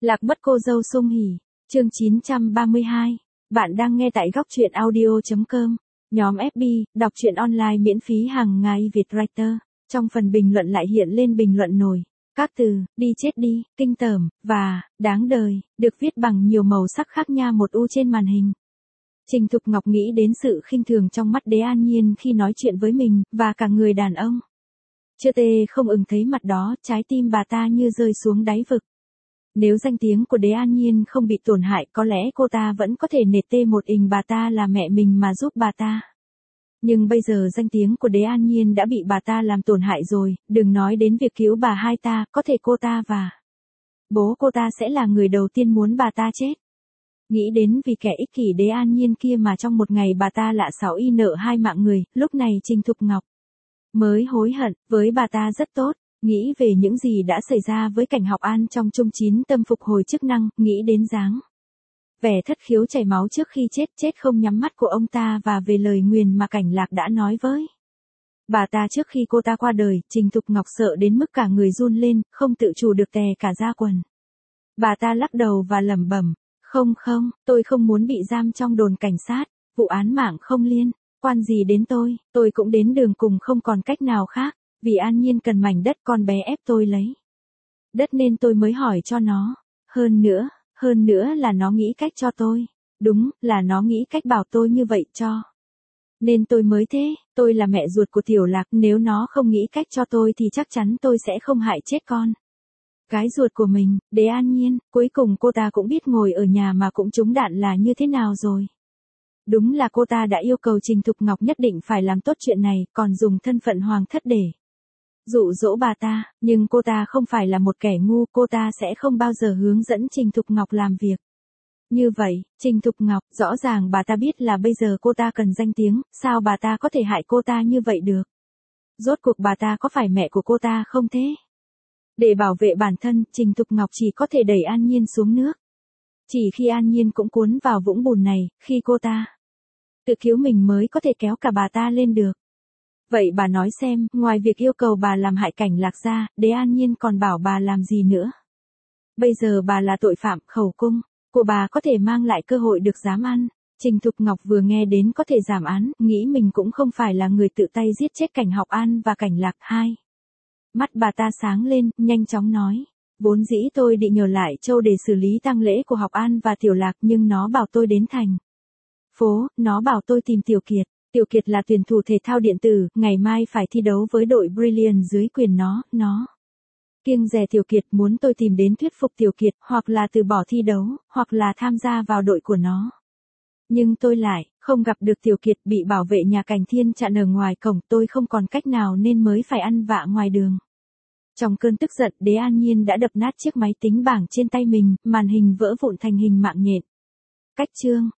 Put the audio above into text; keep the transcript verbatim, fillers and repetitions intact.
Lạc mất cô dâu Sung Hỉ, chương chín trăm ba mươi hai. Bạn đang nghe tại góc truyện audio chấm com. Nhóm ép bê, đọc truyện online miễn phí hàng ngày Việt Writer. Trong phần bình luận lại hiện lên bình luận nổi. Các từ, đi chết đi, kinh tởm, và, đáng đời, được viết bằng nhiều màu sắc khác nha một u trên màn hình. Trình Thục Ngọc nghĩ đến sự khinh thường trong mắt Đế An Nhiên khi nói chuyện với mình, và cả người đàn ông. Chưa tê không ừng thấy mặt đó, trái tim bà ta như rơi xuống đáy vực. Nếu danh tiếng của Đế An Nhiên không bị tổn hại có lẽ cô ta vẫn có thể nể tê một ình bà ta là mẹ mình mà giúp bà ta. Nhưng bây giờ danh tiếng của Đế An Nhiên đã bị bà ta làm tổn hại rồi, đừng nói đến việc cứu bà hai ta, có thể cô ta và bố cô ta sẽ là người đầu tiên muốn bà ta chết. Nghĩ đến vì kẻ ích kỷ Đế An Nhiên kia mà trong một ngày bà ta lạ xảo y nợ hai mạng người, lúc này Trình Thục Ngọc mới hối hận, với bà ta rất tốt. Nghĩ về những gì đã xảy ra với Cảnh Học An trong chung chín tâm phục hồi chức năng, nghĩ đến dáng vẻ thất khiếu chảy máu trước khi chết, chết không nhắm mắt của ông ta và về lời nguyền mà Cảnh Lạc đã nói với bà ta trước khi cô ta qua đời. Trình Thục Ngọc sợ đến mức cả người run lên, không tự chủ được tè cả da quần. Bà ta lắc đầu và lẩm bẩm, không không, tôi không muốn bị giam trong đồn cảnh sát, vụ án mạng không liên quan gì đến tôi, tôi cũng đến đường cùng không còn cách nào khác. Vì An Nhiên cần mảnh đất con bé ép tôi lấy đất nên tôi mới hỏi cho nó. Hơn nữa, hơn nữa là nó nghĩ cách cho tôi. Đúng, là nó nghĩ cách bảo tôi như vậy cho. Nên tôi mới thế, tôi là mẹ ruột của Tiểu Lạc, nếu nó không nghĩ cách cho tôi thì chắc chắn tôi sẽ không hại chết con cái ruột của mình. Đế An Nhiên, cuối cùng cô ta cũng biết ngồi ở nhà mà cũng trúng đạn là như thế nào rồi. Đúng là cô ta đã yêu cầu Trình Thục Ngọc nhất định phải làm tốt chuyện này, còn dùng thân phận hoàng thất để dụ dỗ bà ta, nhưng cô ta không phải là một kẻ ngu, cô ta sẽ không bao giờ hướng dẫn Trình Thục Ngọc làm việc như vậy. Trình Thục Ngọc, rõ ràng bà ta biết là bây giờ cô ta cần danh tiếng, sao bà ta có thể hại cô ta như vậy được? Rốt cuộc bà ta có phải mẹ của cô ta không thế? Để bảo vệ bản thân, Trình Thục Ngọc chỉ có thể đẩy An Nhiên xuống nước. Chỉ khi An Nhiên cũng cuốn vào vũng bùn này, khi cô ta tự cứu mình mới có thể kéo cả bà ta lên được. Vậy bà nói xem, ngoài việc yêu cầu bà làm hại Cảnh Lạc ra, Đế An Nhiên còn bảo bà làm gì nữa? Bây giờ bà là tội phạm, khẩu cung của bà có thể mang lại cơ hội được giám ăn. Trình Thục Ngọc vừa nghe đến có thể giảm án, nghĩ mình cũng không phải là người tự tay giết chết Cảnh Học An và Cảnh Lạc. Hai mắt bà ta sáng lên, nhanh chóng nói, vốn dĩ tôi định nhờ lại Châu để xử lý tang lễ của Học An và Tiểu Lạc, nhưng nó bảo tôi đến thành phố, nó bảo tôi tìm Tiểu Kiệt. Tiểu Kiệt là tuyển thủ thể thao điện tử, ngày mai phải thi đấu với đội Brilliant dưới quyền nó, nó kiêng dè Tiểu Kiệt, muốn tôi tìm đến thuyết phục Tiểu Kiệt, hoặc là từ bỏ thi đấu, hoặc là tham gia vào đội của nó. Nhưng tôi lại không gặp được Tiểu Kiệt, bị bảo vệ nhà Cảnh Thiên chặn ở ngoài cổng, tôi không còn cách nào nên mới phải ăn vạ ngoài đường. Trong cơn tức giận, Đế An Nhiên đã đập nát chiếc máy tính bảng trên tay mình, màn hình vỡ vụn thành hình mạng nhện. Cách chương